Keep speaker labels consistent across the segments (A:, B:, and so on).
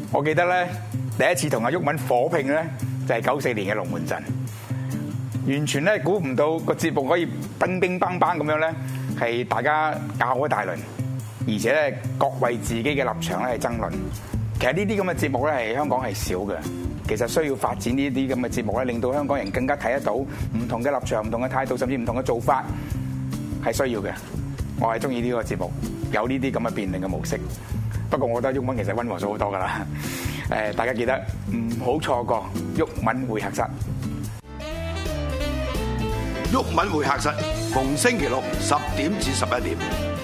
A: 我記得咧第一次同阿毓民火拼咧，就係94年嘅龍門陣，完全咧估唔到個節目可以乒乒乓乓咁樣咧，係大家拗一大輪，而且咧各為自己嘅立場咧係爭論。其實呢啲咁嘅節目咧係香港係少嘅，其實需要發展呢啲咁嘅節目咧，令到香港人更加睇得到唔同嘅立場、唔同嘅態度，甚至唔同嘅做法係需要嘅。我係中意呢個節目，有呢啲咁嘅辯論嘅模式。不過我覺得毓民其實溫和咗好多㗎啦。大家記得唔好錯過毓民會客室。
B: 毓民會客室逢星期六10點至11點。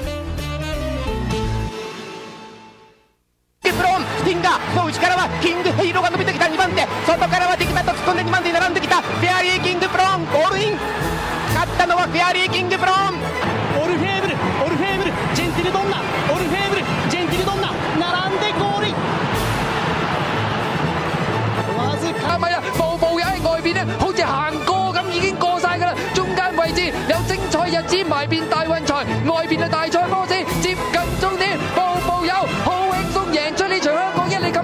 C: Hingga Coachからはキングヒーローが伸びてきた2番手、外からは敵だと突っ込んで2番手に並んできたフェアリーキングブローン、ゴールイン、勝ったのはフェアリーキングブローン。
D: オルフェーブルジェンティルドンナ、オルフェーブルジェンティルドンナ並んでゴールイン。
E: わずか咪啊，步步友喺外邊咧，好似行過咁已經過晒㗎啦。中間位置有精彩日子埋邊大運財，外邊嘅大賽波子接近終點，步步友好輕鬆贏出呢場香港一哩錦。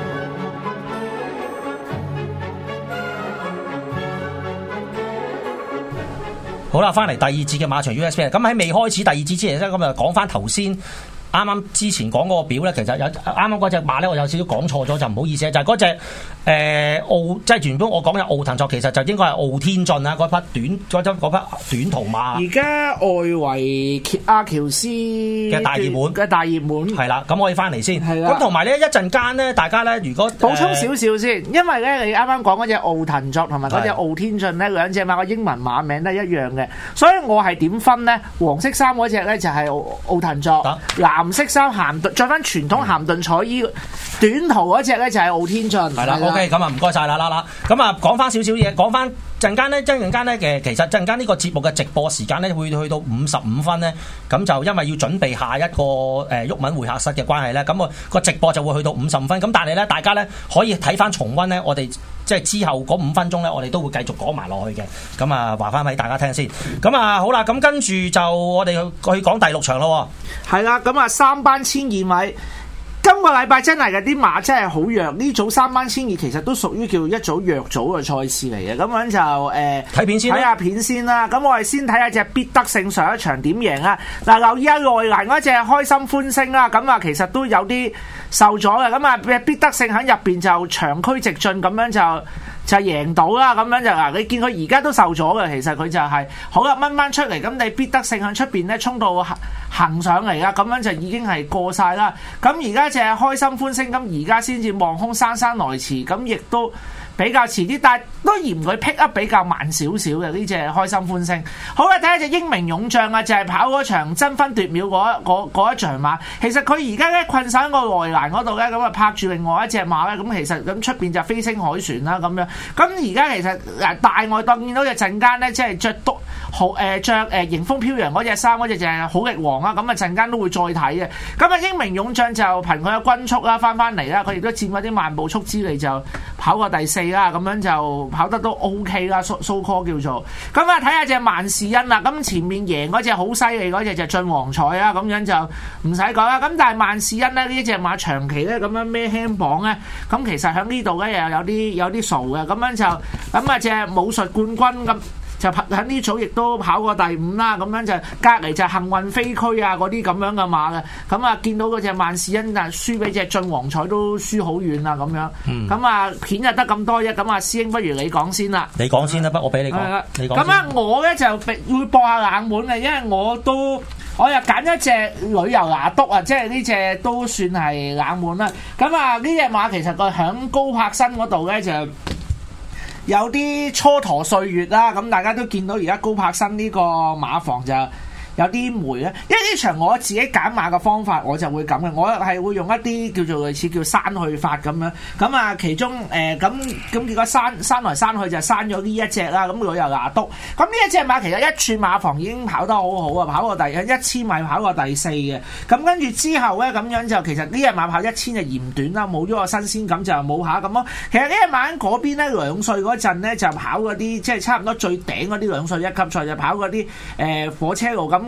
F: 好啦，翻嚟第二節嘅馬場 USB。咁喺未開始第二節之前咧，咁就講翻頭先啱啱之前講嗰個表咧，其實有啱啱嗰隻馬咧，我有少少講錯咗，就唔好意思，就係嗰隻即係原本我講嘅奧騰作，其實就應該係奧天進啊，嗰匹短途馬。
G: 而家外圍阿喬斯嘅大熱門
F: 係啦，咁我哋翻嚟先。
G: 係啦，
F: 咁同埋咧一陣間咧，大家咧如果
G: 補充少少先，因為咧你啱啱講嗰隻奧騰作同埋嗰隻奧天進咧，兩隻馬個英文馬名都係一樣嘅，所以我係點分咧？黃色衫嗰隻咧就係奧騰作，藍色衫鹹頓，着翻傳統鹹頓彩衣，短途嗰隻咧就係奧天進。
F: 係啦 ，OK， 咁啊唔該晒啦，咁啊講翻少少嘢，講翻陣間咧其實陣間呢個節目嘅直播時間咧會去到55分咧，咁就因為要準備下一個毓民會客室嘅關係咧，咁個直播就會去到55分，咁但係咧大家咧可以睇翻重溫咧，我哋即係之後嗰5分鐘咧，我哋都會繼續講埋落去嘅，咁啊話翻俾大家聽先，咁啊好啦，咁跟住就我哋去講第6場咯，
G: 係啦，咁啊3班1200米。今個禮拜真係嘅啲馬真係好弱，呢組3班1200其實都屬於叫一組弱組嘅賽事嚟嘅，咁樣就
F: 睇片先，
G: 睇下片先啦。咁我哋先睇下隻必得勝上一場點贏啊！嗱，留意下內欄嗰隻開心歡聲啦，咁啊其實都有啲受咗嘅，咁啊必得勝喺入邊就長驅直進咁樣就贏到啦，咁樣就嗱，你見佢而家都受咗嘅，其實佢就係好啦，掹翻出嚟，咁你必得勝喺出邊咧衝到行上嚟啦，咁樣就已經係過晒啦。咁而家就係開心歡聲，咁而家先至望空姍姍來遲，咁亦都比較遲啲，但係都嫌佢 pick up 比較慢少少嘅呢隻開心歡聲。好啦，睇下隻英明勇將啊，就係跑嗰場爭分奪秒嗰一場馬。其實佢而家咧困晒喺個內欄嗰度咧，咁啊拍住另外一隻馬咧，咁其實咁出邊就飛星海船啦咁樣。咁而家其實大外檔見到隻陣間咧，即係着迎風飄揚嗰隻衫嗰隻就係好力王啊，咁啊陣間都會再睇嘅。咁啊英明勇將就憑佢嘅均速啦翻嚟啦，佢亦都佔嗰啲慢步速之利就跑過第4啦，咁樣就跑得都 OK 啦，so call 叫做。咁啊睇下隻萬事恩啦，咁前面贏嗰隻好犀利嗰隻就晉皇彩啊，咁樣就唔使講啦。咁但係萬事恩咧呢隻馬長期咧咁樣孭輕磅咧，咁其實喺呢度咧又有啲傻嘅，咁樣就咁啊隻武術冠軍咁。就喺呢組亦都跑過第5啦，咁樣就隔離就幸運飛區啊嗰啲咁樣嘅馬嘅，咁啊見到嗰隻萬事恩但係輸俾隻晉皇彩都輸好遠啦咁樣，咁啊片就得咁多啫，咁啊師兄不如你講先啦，
F: 你講先啦，不我俾你講，你講。
G: 咁啊我咧就會播下冷門嘅，因為我又揀一隻旅遊拿督啊，即係呢隻都算係冷門啦。咁啊呢隻馬其實佢響高柏新嗰度咧就有啲蹉跎歲月啦，咁大家都見到而家高柏新呢個馬房就有啲霉咧，因為呢場我自己揀馬嘅方法我就會咁嘅，我係會用一啲叫做類似叫刪去法咁樣，咁啊其中咁結果刪來刪去就刪咗呢一隻啦，咁旅遊拿督，咁呢一隻馬其實一寸馬房已經跑得好好啊，跑過1000米跑過第4嘅，咁跟住之後咧咁樣就其實呢隻馬跑1000就嫌短啦，冇咗個新鮮感就冇下咁咯。其實呢隻馬喺嗰邊咧2歲嗰陣咧就跑嗰啲即係差唔多最頂嗰啲2歲1級賽就跑嗰啲火車路咁。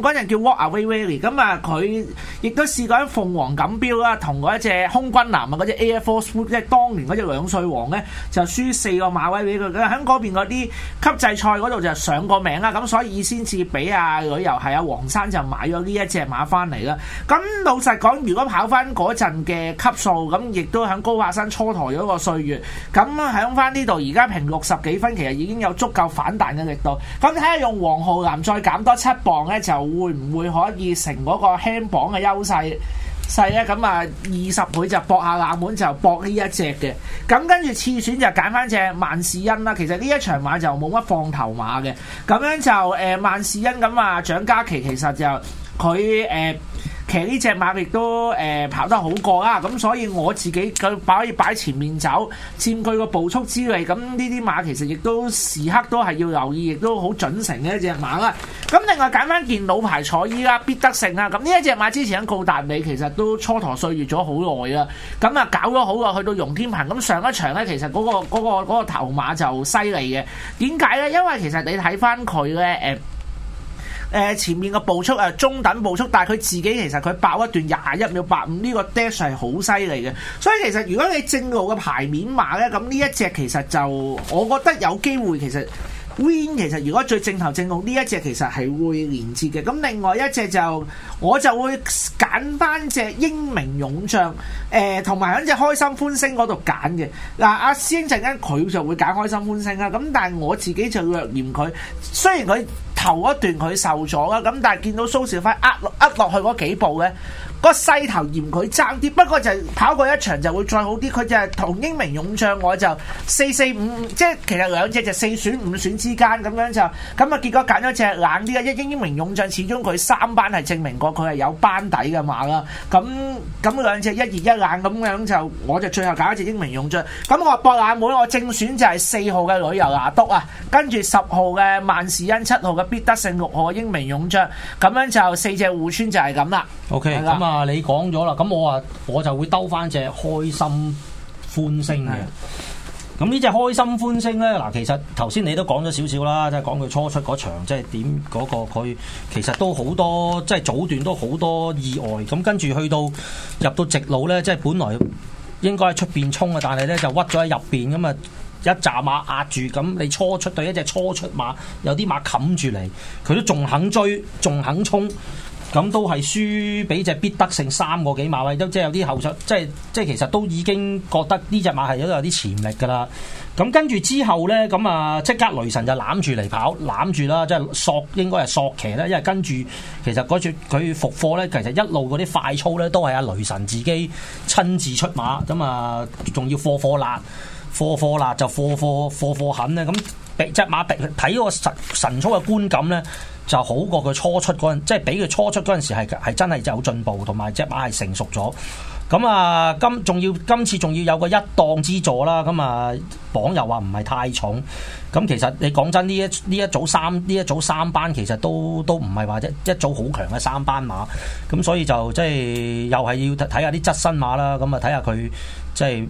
G: 嗰陣叫 Walk Away Valley， 咁啊佢亦都試過喺鳳凰錦標啦，同嗰一隻空軍男啊嗰隻 Air Force Wood， 即係當年嗰隻兩歲王咧，就輸4個馬位俾佢，喺嗰邊嗰啲級制賽嗰度就上過名啦，咁所以先至俾旅遊係黃山就買咗呢一隻馬翻嚟啦。咁老實講，如果跑翻嗰陣嘅級數，咁亦都喺高柏山蹉跎咗個歲月，咁喺翻呢度而家平60幾分，其實已經有足夠反彈嘅力度。咁睇下用黃浩南再減多7磅咧，就會唔會可以成嗰個輕磅嘅優勢咧？咁啊20倍就搏下冷門，就搏呢一隻嘅。咁跟住次選就揀翻隻萬士恩啦。其實呢一場馬就冇乜放頭馬嘅。咁樣就萬士恩咁啊，蔣嘉琪其實就佢騎呢隻馬亦都跑得好過啦，咁所以我自己佢可以擺前面走，佔據個步速之利。咁呢啲馬其實亦都時刻都係要留意，亦都好準成嘅一隻馬啦。咁另外揀翻件老牌彩衣啦，必得勝啦。咁呢一隻馬之前喺告達美其實都蹉跎歲月咗好耐啦。咁啊搞咗好耐，去到容天鵬咁上一場咧，其實嗰個頭馬就犀利嘅。點解咧？因為其實你睇翻佢咧前面個步速中等步速，但係佢自己其實佢爆一段21秒85，呢個 dash 係好犀利嘅。所以其實如果你正路嘅牌面馬咧，咁呢一隻其實就我覺得有機會其實 win。其實如果最正頭正路呢一隻其實係會連接嘅。咁另外一隻就我就會揀翻隻英明勇將同埋喺隻開心歡聲嗰度揀嘅。嗱，阿師兄陣間佢就會揀開心歡聲啦。咁但係我自己就略嫌佢，雖然佢頭一段佢受咗啦，咁但係見到蘇兆輝呃落去嗰幾步咧，個勢頭嫌佢爭啲，不過就跑過一場就會再好啲。佢就係同英明勇將我就4-4-5，即係其實兩隻就4選5選之間咁樣就咁啊。結果揀咗隻冷啲嘅，英明勇將始終佢3班係證明過佢係有班底嘅馬啦。咁兩隻一熱一冷咁樣就我就最後揀一隻英明勇將。咁我博冷門，我正選就係4號嘅旅遊拿督啊，跟住10號嘅萬士恩，7號嘅必得勝，6號嘅英明勇將，咁樣就4隻互穿就係咁啦。
F: OK， 咁啊你講咗啦，咁我就會兜翻隻開心歡聲嘅。咁呢隻開心歡聲咧，嗱，其實頭先你都講咗少少啦，即係講佢初出嗰場，即係點嗰個佢其實都好多，即係早段都好多意外。咁跟住去到入到直路咧，即係本來應該喺出邊衝啊，但係咧就屈咗喺入邊咁啊。一紮馬壓住，咁你初出對一隻初出馬，有啲馬冚住嚟，佢都仲肯追，仲肯衝，咁都係輸俾隻必得勝3個幾馬位，都即係有啲後手，即係其實都已經覺得呢隻馬係有啲潛力㗎啦。咁跟住之後咧，咁啊即刻雷神就攬住嚟跑，攬住啦，即係應該係索騎啦，因為跟住其實嗰次佢復課咧，其實一路嗰啲快操咧都係阿雷神自己親自出馬，咁啊仲要貨辣。貨辣就貨狠咧，咁隻馬睇個神操嘅觀感咧，就好過佢初出嗰陣，即係比佢初出嗰陣時係真係有進步，同埋隻馬係成熟咗。咁啊，今次仲要有個一檔之助啦，咁啊磅又話唔係太重。咁其實你講真，呢一組三班其實都唔係話一組好強嘅3班馬，咁所以就即係又係要睇下啲側身馬啦，咁啊睇下佢即係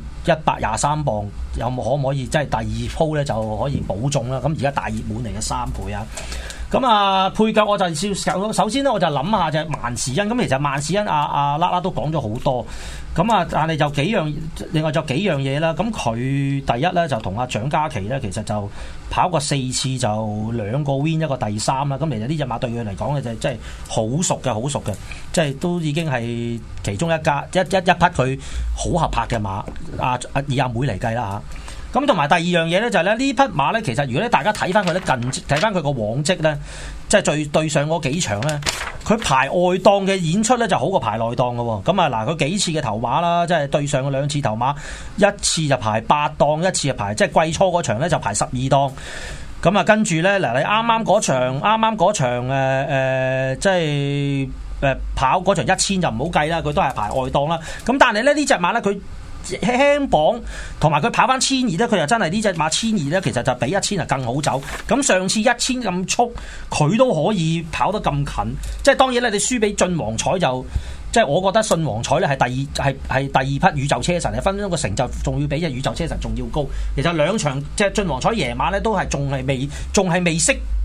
F: 123磅可唔可以即係第2鋪咧就可以保中啦。咁而家大熱門嚟嘅3倍啊！咁啊，配腳我就首先咧，我就諗下隻萬士恩。咁其實萬士恩阿啦啦都講咗好多。咁啊，但係就另外就幾樣嘢啦。咁佢第一咧就同阿蔣嘉琪咧，其實就跑過4次，就2個 win 一個第3啦。咁其實呢隻馬對佢嚟講嘅就真係好熟嘅，即係都已經係其中一匹佢好合拍嘅馬。以阿妹嚟計啦嚇。咁同埋第二樣嘢咧就係咧呢匹馬咧，其實如果咧大家睇翻佢咧睇翻佢個往績咧，即係對上嗰幾場咧，佢排外檔嘅演出咧就好過排內檔嘅喎。咁啊嗱，佢幾次嘅頭馬啦，即係對上嘅2次頭馬，一次就排8檔，一次就排即係季初嗰場咧就排12檔。咁啊跟住咧嗱，你啱啱嗰場即係跑嗰場1000就唔好計啦，佢都係排外檔啦。咁但係咧呢隻馬咧佢輕磅同埋佢跑翻1200咧，佢又真係呢隻馬1200咧，其實就比1000啊更好走。咁上次1000咁速，佢都可以跑得咁近。即係當然咧，你輸俾晉皇彩就，即係我覺得晉皇彩咧係第二匹宇宙車神，係分分鐘個成就仲要比隻宇宙車神仲要高。其實2場即係晉皇彩爺馬咧都係仲係未識。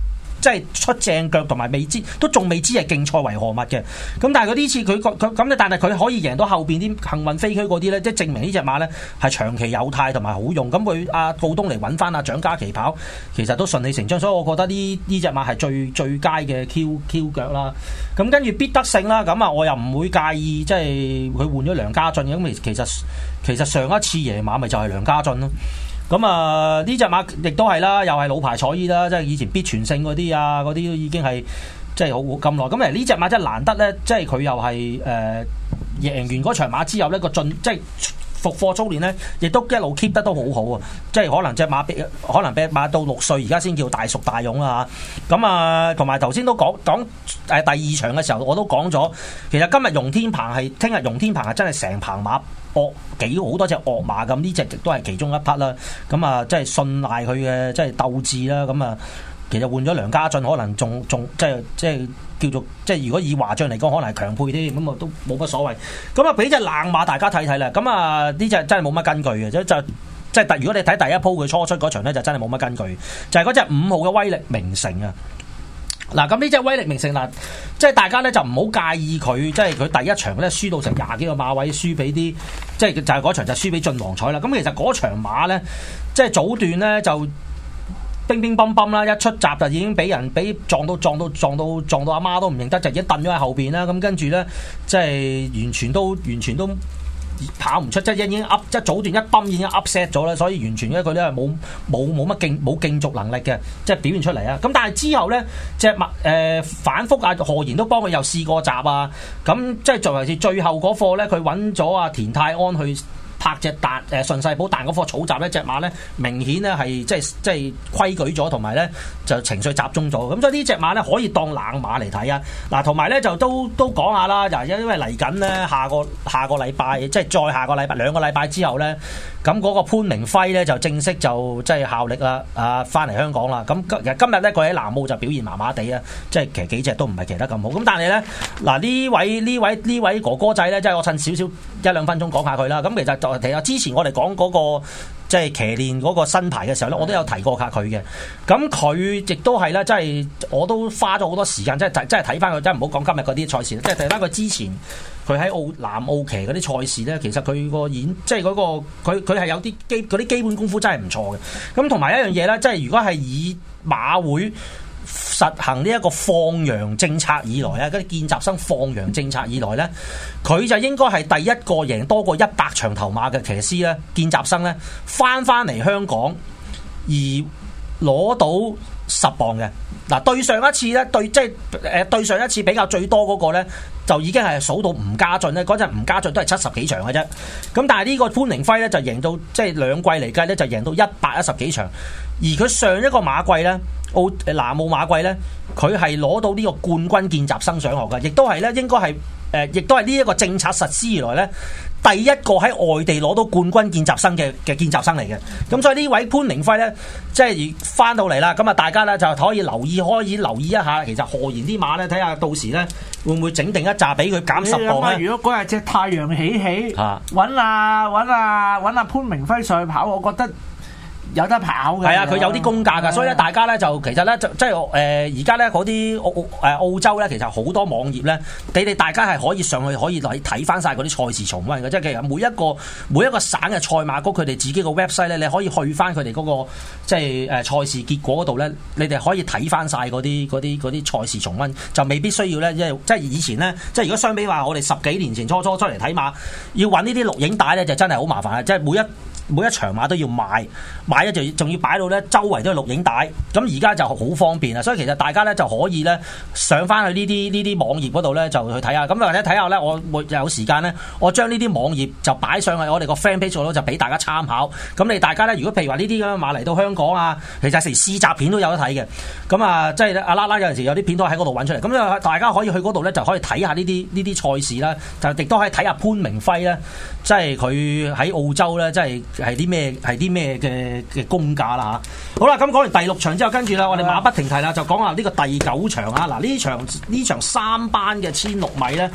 F: 即係出正腳同埋未知都仲未知係競賽為何物嘅。咁但係佢呢次佢咁但係佢可以贏到後邊啲幸運飛區嗰啲咧，即係證明呢隻馬咧係長期有態同埋好用。咁佢阿告東嚟揾翻阿蔣家琪跑，其實都順理成章，所以我覺得呢隻馬係最佳嘅 Q 腳啦。咁跟住必得勝啦，咁啊我又唔會介意，即係佢換咗梁家俊嘅。咁其實上一次贏馬咪就係梁家俊咯。咁啊呢隻馬亦都係啦，又係老牌彩衣啦，即係以前必全勝嗰啲啊，嗰啲都已經係即係好咁耐。咁呢隻馬真係難得咧，即係佢又係贏完嗰場馬之後咧個進即係。復課操練咧，亦都一路 keep 得都好好啊！即係可能隻馬可能俾馬到6歲，而家先叫大熟大勇啦嚇。咁啊，同埋頭先都講第二場嘅時候，我都講咗，其實今日容天鵬係聽日容天鵬係真係成棚馬惡好多隻惡馬咁，呢隻亦都係其中一匹啦。咁啊，即係信賴佢嘅即係鬥志啦。咁啊，其實換咗梁家俊，可能仲即係。叫做即係如果以華將嚟講，可能係強配啲，咁啊都冇乜所謂。咁啊俾隻冷馬大家睇睇啦。咁啊呢隻真係冇乜根據嘅，即係如果你睇第一鋪佢初出嗰場咧，就真係冇乜根據。就係嗰隻5號嘅威力名城啊。嗱，咁呢隻威力名城嗱，即係大家咧就唔好介意佢，即係佢第一場咧輸到成20幾個馬位，輸俾啲即係就係嗰場就輸俾晉皇彩啦。咁其實嗰場馬咧，即係早段咧就。乒乒乓乓啦，一出閘就已經俾人撞到阿媽都唔認得，就已經掟咗喺後邊啦。咁跟住咧，即係完全都跑唔出，即係已經即係早段一泵已經 upset 咗啦。所以完全咧佢咧係冇競逐能力嘅，即係表現出嚟啊。咁但係之後咧，隻馬反覆啊，何賢都幫佢又試過閘啊。咁即係作為是最後嗰課咧，佢揾咗阿田泰安去。拍隻順勢寶彈嗰課草閘呢隻馬咧明顯咧係即係規矩咗，同埋咧就情緒集中咗。咁所以呢隻馬咧可以當冷馬嚟睇啊！嗱，同埋咧就都講下啦，就因為嚟緊咧下個禮拜，即係再下個禮拜2個禮拜之後咧，咁嗰個潘明輝咧就正式就即係效力啦，翻嚟香港啦。咁其實今日咧佢喺南澳就表現麻麻地啊，即係其實幾隻都唔係騎得咁好。咁但係咧嗱呢位哥哥仔咧，即係我趁少少1-2分鐘講下佢啦。咁其實其實之前我哋講嗰個即係騎練嗰個新牌嘅時候咧，我都有提過下佢嘅。咁佢亦都係啦，即係我都花咗好多時間，即係睇翻佢，真係唔好講今日嗰啲賽事，即係睇翻佢之前佢喺南澳騎嗰啲賽事咧，其實佢個即係嗰個佢係有啲嗰啲基本功夫真係唔錯嘅。咁同埋一樣嘢咧，即係如果係以馬會實行呢一個放羊政策以來啊，嗰啲見習生放羊政策以來咧，佢就應該係第一個贏多過100場頭馬嘅騎師咧，見習生咧翻嚟香港而攞到10磅嘅。嗱，對上一次咧，對上一次比較最多嗰個咧，就已經係數到吳家俊咧。嗰陣吳家俊都係70幾場嘅啫。咁但係呢個潘明輝咧就贏到即係2季嚟計咧就贏到110幾場。而佢上一個馬季咧，南澳馬季咧，佢係攞到呢個冠軍見習生上學嘅，亦都係咧應該係亦都係呢一個政策實施以來咧，第一個喺外地攞到冠軍見習生嘅見習生嚟嘅。咁所以呢位潘明輝咧，即係翻到嚟啦，咁啊大家咧就可以留意一下，其實何賢啲馬咧，睇下到時咧會唔會整定一紮俾佢減10磅咧？
G: 如果嗰日隻太陽起，揾阿潘明輝上去跑，我覺得。有得跑嘅，
F: 係啊，佢有啲功架㗎，所以咧大家咧就其實咧即係而家咧嗰啲澳洲咧，其實好多網頁咧，你哋大家係可以上去可以睇翻晒嗰啲賽事重溫嘅，即係其實每一個省嘅賽馬局佢哋自己個 website 咧，你可以去翻佢哋嗰個即係賽事結果嗰度咧，你哋可以睇翻晒嗰啲賽事重溫，就未必需要咧，即係以前咧，即係如果相比話我哋10幾年前初出嚟睇馬，要揾呢啲錄影帶咧，就真係好麻煩啊！即係每一場馬都要買咧就仲要擺到咧周圍都係錄影帶，咁而家就好方便啦，所以其實大家咧就可以咧上翻去呢啲網頁嗰度咧就去睇下，咁或者睇下咧我會有時間咧，我將呢啲網頁就擺上去我哋個 fan page 度就俾大家參考。咁你大家咧如果譬如話呢啲咁嘅馬嚟到香港啊，其實成試集片都有得睇嘅，咁啊即係阿拉有陣時有啲片都喺嗰度揾出嚟，咁大家可以去嗰度咧就可以睇下呢啲賽事啦，就亦都可以睇下潘明輝咧，即係佢喺澳洲咧，即係啲咩嘅功架啦嚇。好啦，咁講完第6場之後，跟住啦，我哋馬不停蹄啦，就講下呢個第9場啊。嗱，呢場3班嘅1600米咧，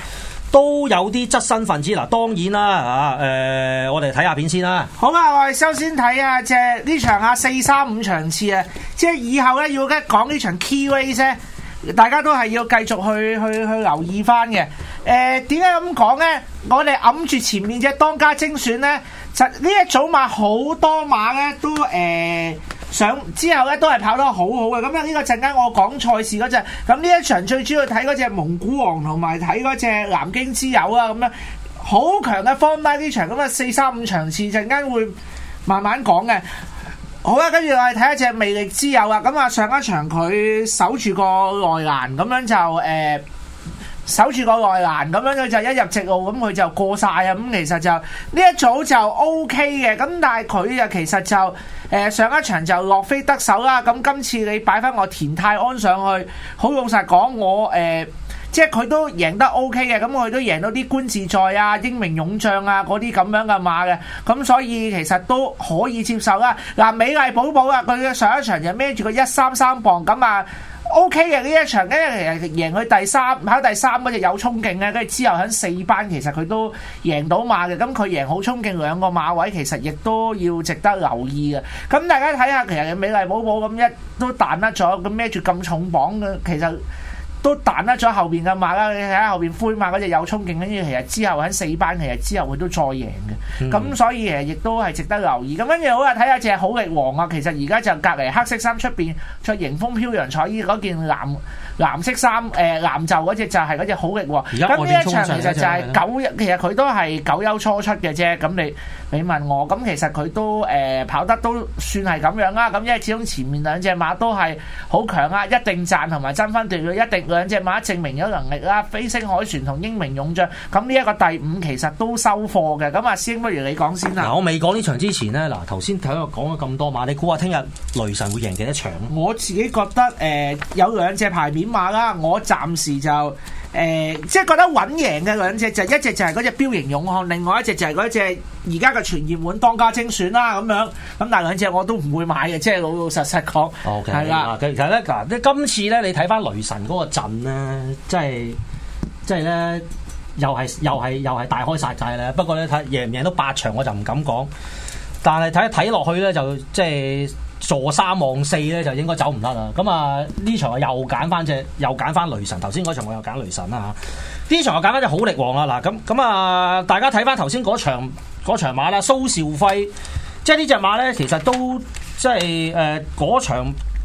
F: 都有啲側身分子嗱，當然啦我哋睇下片先啦。
G: 好啊，我哋首先睇啊，即係呢場啊4-3-5場次啊，即係以後咧要講呢場 key race 咧，大家都係要繼續去留意翻嘅。點解咁講咧？我哋揞住前面隻當家精選咧，實呢一組馬好多馬咧都上之後咧都係跑得好好嘅。咁呢個陣間我講賽事嗰陣，咁呢一場最主要睇嗰隻蒙古王同埋睇嗰隻南京之友啊，咁樣好強嘅 form 呢場，咁啊4-3-5場次陣間會慢慢講嘅。好啦，跟住我哋睇一隻魅力之友啊，咁啊上一場佢守住個內欄，咁樣就守住個內欄，咁樣佢就一入直路，咁佢就過晒啊！咁其實就呢一組就 OK 嘅，咁但係佢就其實就上一場就落飛得手啦。咁今次你擺翻我田泰安上去，好老實講，我即係佢都贏得 OK 嘅，咁佢都贏到啲官自在啊、英明勇將啊嗰啲咁樣嘅馬嘅，咁所以其實都可以接受啦。嗱，美麗寶寶啊，佢嘅上一場就孭住個133磅咁啊。O.K. 嘅呢一場，跟住其實贏佢跑第三嗰隻有衝勁嘅，跟住之後喺4班其實佢都贏到馬嘅，咁佢贏好衝勁兩個馬位，其實亦都要值得留意嘅。咁大家睇下，其實美麗寶寶咁一都彈得咗，咁孭住咁重磅嘅，其實都彈得咗後邊嘅馬啦。你睇下後邊灰馬嗰隻有衝勁，跟住其實之後喺4班，其實之後佢都再贏嘅。咁所以亦都係值得留意。咁跟住好啊，睇下隻好力王啊，其實而家就隔離黑色衫出邊着迎風飄揚彩衣嗰件藍色衫藍袖嗰隻就係嗰隻好力王。咁呢一場其實就係其實佢都係9優初出嘅啫。咁你問我，咁其實佢都跑得都算係咁樣啦。咁因為始終前面兩隻馬都係好強啊，一定賺同埋爭分奪秒，一定兩隻馬證明咗能力啦。飛星海船同英明勇將，咁呢一個第5其實都收貨嘅。咁啊，師兄不如你講先啦。
F: 嗱，我未講呢場之前咧，嗱頭先睇我講咗咁多馬，你估下聽日雷神會贏幾多場？
G: 我自己覺得有兩隻牌面馬啦，我暫時就即係覺得穩贏嘅兩隻，一隻就係嗰隻標形勇漢，另外一隻就係嗰隻而家嘅全熱門當家精選啦咁樣。咁但係兩隻我都唔會買嘅，即係老老實實講。
F: OK，
G: 係啦。
F: 其實咧嗱，今次咧你睇翻雷神嗰個陣咧，即係咧。又係大開殺戒咧，不過咧睇贏唔贏到8場我就唔敢講，但係睇落去咧就即係坐3望4咧就應該走唔甩啦。咁啊呢場又揀翻雷神，頭先嗰場我又揀雷神啦嚇，呢場又揀翻隻好力王啦。嗱咁啊大家睇翻頭先嗰場馬啦，蘇兆輝，即係呢隻馬咧其實都即係嗰場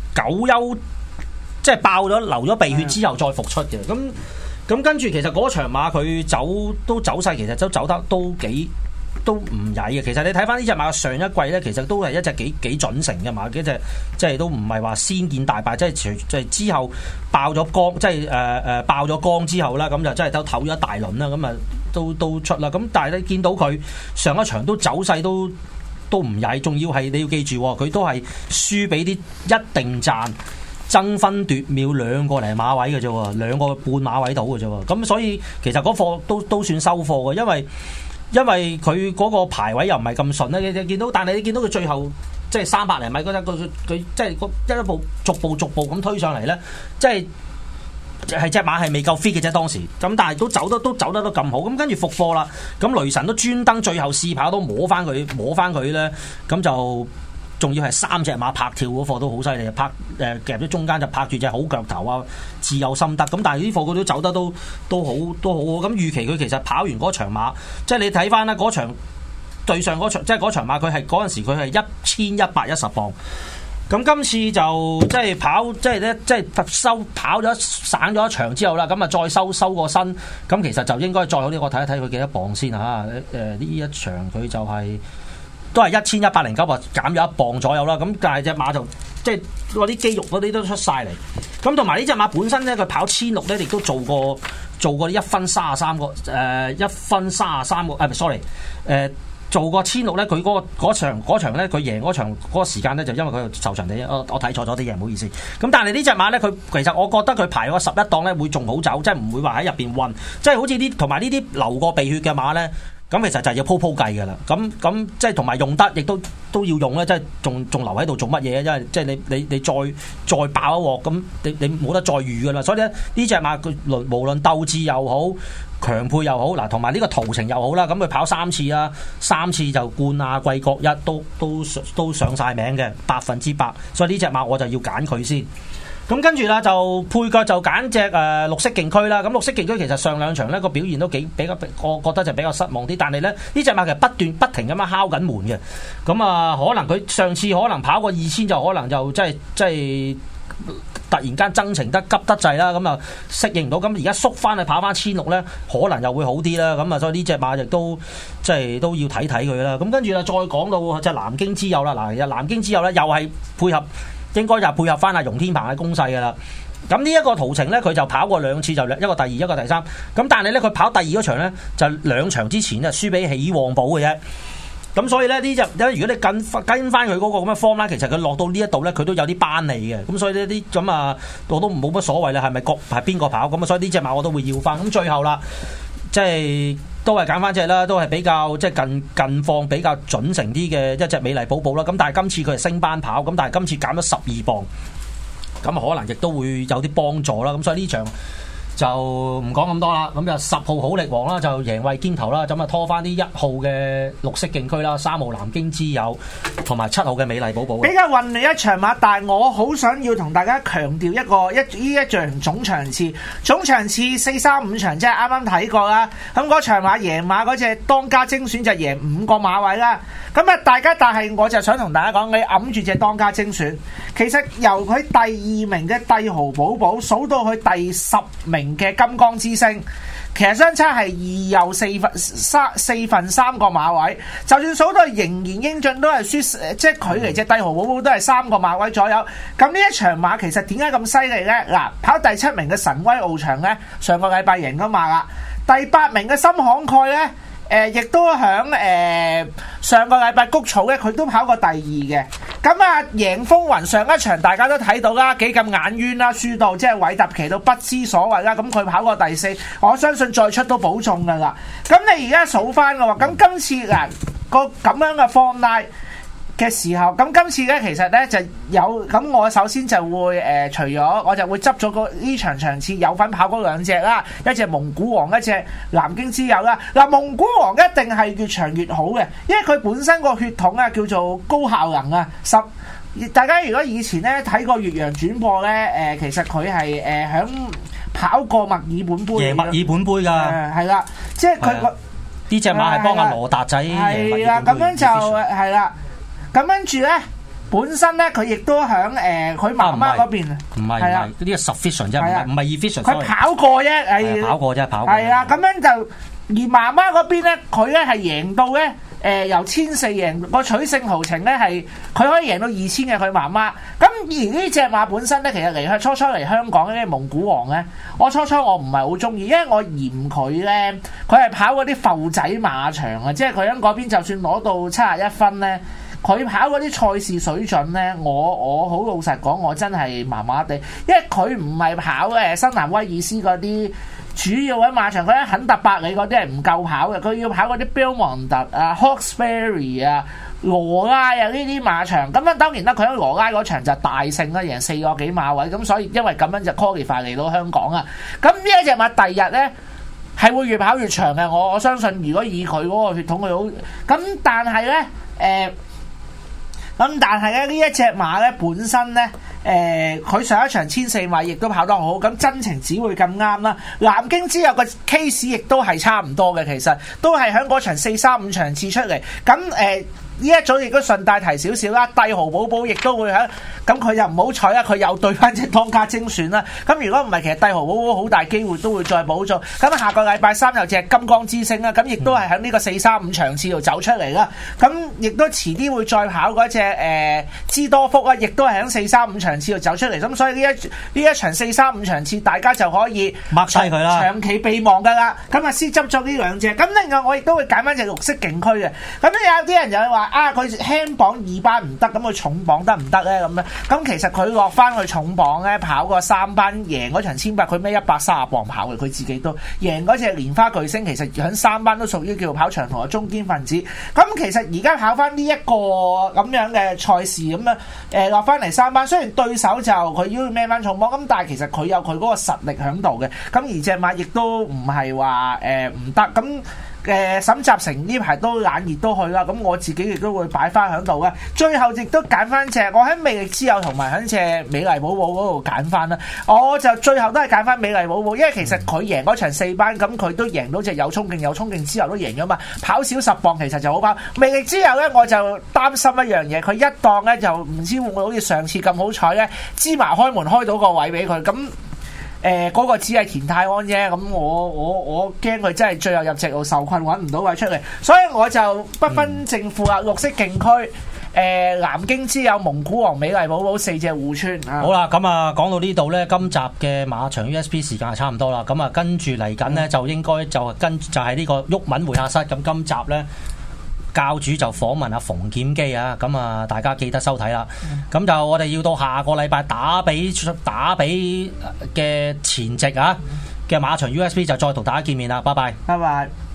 F: 9優即係爆咗流咗鼻血之後再復出嘅咁跟住，其實嗰場馬佢走勢，其實都走得都唔曳嘅。其實你睇翻呢隻馬上一季咧，其實都係一隻幾準成嘅馬，幾隻即係都唔係話先見大敗，即係之後爆咗光，即係爆咗光之後啦，咁就真係都唞咗一大輪啦，咁啊都出啦。咁但係你見到佢上一場都走勢都唔曳，仲要係你要記住，佢都係輸俾啲一定賺。爭分奪秒2個零馬位嘅啫喎，2個半馬位到嘅啫喎，咁所以其實嗰貨都算收貨嘅，因為佢嗰個排位又唔係咁順咧，你見到，但係你見到佢最後即係300零米嗰陣，佢即係一步逐步咁推上嚟咧，即係隻馬係未夠 fit 嘅啫當時，咁但係都走得都咁好，咁跟住復貨啦，咁雷神都專登最後試跑都摸翻佢咧，咁就。仲要係3隻馬拍跳嗰貨都好犀利，夾咗中間就拍住隻好腳頭啊，自有心得。咁但係呢啲貨佢都走得都好。咁預期佢其實跑完嗰場馬，即係你睇翻啦嗰場對上嗰場，即係嗰場馬佢係嗰陣時佢係1110磅。咁今次就即係跑，即係咧，即係跑咗省咗一場之後啦，咁啊再收個身，咁其實就應該再好啲。我睇一睇佢幾多磅先嚇。呢一場佢就係。都係1109啊，減咗1磅左右啦。咁但係隻馬就即係嗰啲肌肉嗰啲都出晒嚟。咁同埋呢隻馬本身咧，佢跑1600咧，亦都做過1分33個1分33個sorry 做過1600咧。佢嗰場咧，佢贏嗰場嗰個時間咧，就因為佢受場地，我睇錯咗啲嘢，唔好意思。咁但係呢隻馬咧，佢其實我覺得佢排個11檔咧會仲好走，即係唔會話喺入邊暈，即係好似啲同埋呢啲流過鼻血嘅馬咧。咁其實就係要鋪計㗎啦，咁即係同埋用得亦都都要用咧，即係仲留喺度做乜嘢？因為即係你再爆一鑊，咁你冇得再預噶啦。所以咧呢隻馬佢無論鬥志又好，強配又好，嗱同埋呢個途程又好啦，咁佢跑3次啦，3次就冠亞季各一，都上晒名嘅100%，所以呢隻馬我就要揀佢先。咁跟住啦，就配腳就揀隻綠色勁區啦。咁綠色勁區其實上兩場呢個表現都比較，我覺得就比較失望啲。但係咧呢隻馬其實不停咁樣敲緊門嘅。咁啊，可能佢上次可能跑過2000就可能就即係突然間增程得急得滯啦。咁啊適應唔到，咁而家縮翻去跑翻1600咧，可能又會好啲啦。咁啊，所以呢隻馬亦都即係都要睇睇佢啦。咁跟住啦，再講到隻南京之友啦。嗱，其實南京之友咧又係配合。應該就配合翻阿容天鵬嘅攻勢㗎啦。咁呢一個途程咧，佢就跑過2次，就一個第2，一個第3。咁但係咧，佢跑第2嗰場咧，就2場之前就輸俾喜旺寶嘅啫。咁所以咧呢隻，如果你跟翻佢嗰個咁嘅 form 啦，其實佢落到呢一度咧，佢都有啲班利嘅。咁所以呢啲咁啊，我都冇乜所謂啦。係邊個跑？咁啊，所以呢隻馬我都會要翻。咁最後啦，即係。都係揀翻隻啦，都係比較即係近況比較準成啲嘅一隻美麗寶寶啦。咁但係今次佢係升班跑，咁但係今次減咗12磅，咁可能亦都會有啲幫助啦。咁所以呢場就唔講咁多啦。咁就10號好力王啦，就贏位肩頭啦，咁啊拖翻啲1號嘅綠色競區啦，3號南京之友同埋7號嘅美麗寶寶。
G: 比較混亂一場馬，但係我好想要同大家強調一場總場次435場，即係啱啱睇過啦。咁嗰場馬贏馬嗰隻當家精選就贏5個馬位啦。咁啊，但係我就想同大家講，你揞住隻當家精選，其實由佢第2名嘅帝豪寶寶數到佢第10名嘅金剛之星，其實相差係2又4分3個馬位，就算數到仍然英俊都係輸，即係距離隻帝豪寶寶都係3個馬位左右。咁呢一場馬其實點解咁犀利呢？嗱，跑第7名嘅神威奧翔呢，上個禮拜贏咗馬啦，第8名嘅深慷慨呢。亦都響上個禮拜谷草咧，佢都跑過第2嘅。咁啊，贏風雲上一場大家都睇到啦，幾咁眼冤啦，輸到即係韋特奇到不知所謂啦。咁佢跑過第4，我相信再出都保中噶啦。咁你而家數翻嘅話，咁今次嗱個咁樣嘅form line嘅時候，咁今次咧其實咧就有咁，我首先就會除咗我就會執咗呢場次有份跑嗰2隻啦，一隻蒙古王，一隻南京之友啦。嗱，蒙古王一定係越長越好嘅，因為佢本身個血統啊叫做高效能啊。大家如果以前咧睇過越洋轉播咧，其實佢係響跑過墨爾本杯，贏墨爾本杯㗎，係啦，即係佢個
F: 呢隻馬係幫阿羅達仔
G: 係啦，咁樣就係啦。咁跟住咧，本身咧佢亦都響佢媽媽嗰邊，
F: 唔係呢個 sufficient 啫，唔係 efficient。
G: 佢跑過啫，係
F: 跑過啫，
G: 係啊，咁樣就而媽媽嗰邊咧，佢咧係贏到咧由1400贏個取勝豪情咧，係佢可以贏到2000嘅佢媽媽。咁而呢隻馬本身咧，其實初嚟香港呢蒙古王咧，我初我唔係好中意，因為我嫌佢咧，佢係跑嗰啲埠仔馬場啊，即係佢喺嗰邊就算攞到71分咧。佢跑嗰啲賽事水準呢，我好老實講，我真係麻麻地，因為佢唔係跑新南威爾斯嗰啲主要嘅馬場，佢喺肯特伯里嗰啲係唔夠跑嘅，佢要跑嗰啲標蒙特啊、Hawkesbury 啊、羅拉啊呢啲馬場。咁樣當然啦，佢喺羅拉嗰場就大勝啦，贏4個幾馬位，咁所以因為咁樣就 qualify 嚟到香港啊。咁呢一隻馬第日呢，係會越跑越長嘅，我相信如果以佢嗰個血統佢好，咁但係呢。咁但係咧呢一隻馬咧本身咧，佢上一場1400亦都跑得好，咁真情只會咁啱啦。南京之友嘅 case 亦都係差唔多嘅，其實都係喺嗰場435場次出嚟，咁呢一組亦都順帶提少少啦，帝豪寶寶亦都會喺，咁佢又唔好彩啦，佢又對翻隻當家精選啦。咁如果唔係，其實帝豪寶寶好大機會都會再補中。咁下個禮拜3有隻金剛之星啦，咁亦都係喺呢個435場次度走出嚟啦。咁亦都遲啲會再跑嗰隻芝多福啊，亦都係喺435場次度走出嚟。咁所以呢一場435場次，大家就可以
F: 擘晒佢啦，
G: 長期備忘噶啦。咁啊，先執咗呢2隻。咁另外我亦都會揀翻隻綠色勁區嘅。咁有啲人就係話啊，佢輕磅2班唔得，咁佢重磅得唔得咧？咁樣咁其實佢落翻去重磅咧，跑過3班贏嗰場1500，佢咩130磅跑嘅，佢自己都贏嗰隻蓮花巨星，其實喺3班都屬於叫做跑長途嘅中堅分子。咁其實而家跑翻呢一個咁樣嘅賽事咁樣落翻嚟3班，雖然對手就佢要孭翻重磅，咁但係其實佢有佢嗰個實力喺度嘅。咁而隻馬亦都唔係話唔得咁。沈集成呢排都冷熱都去啦，咁我自己亦都會擺翻喺度嘅。最後亦都揀翻隻，我喺魅力之友同埋喺隻美麗寶寶嗰度揀翻啦。我就最後都係揀翻美麗寶寶，因為其實佢贏嗰場4班，咁佢都贏到隻有衝勁之後都贏咗嘛。跑少10磅其實就好跑。魅力之友咧，我就擔心一樣嘢，佢一檔咧就唔知會唔會好似上次咁好彩咧，芝麻開門開到個位俾佢咁。嗰個只係田泰安啫，咁我驚佢真係最後入直路受困揾唔到位出嚟，所以我就不分勝負啦，綠色競區南京之友、蒙古王、美麗寶寶4隻互穿。
F: 好啦，咁啊講到呢度呢，今集嘅馬場 USB 時間係差唔多啦，咁啊跟住嚟緊呢，就應該就係呢個毓民會客室，咁今集呢。教主就訪問阿馮檢基啊，咁啊大家記得收睇啦。咁就我哋要到下個禮拜打比嘅前夕啊嘅馬場 USB 就再同大家見面啦，拜拜。
G: 拜拜。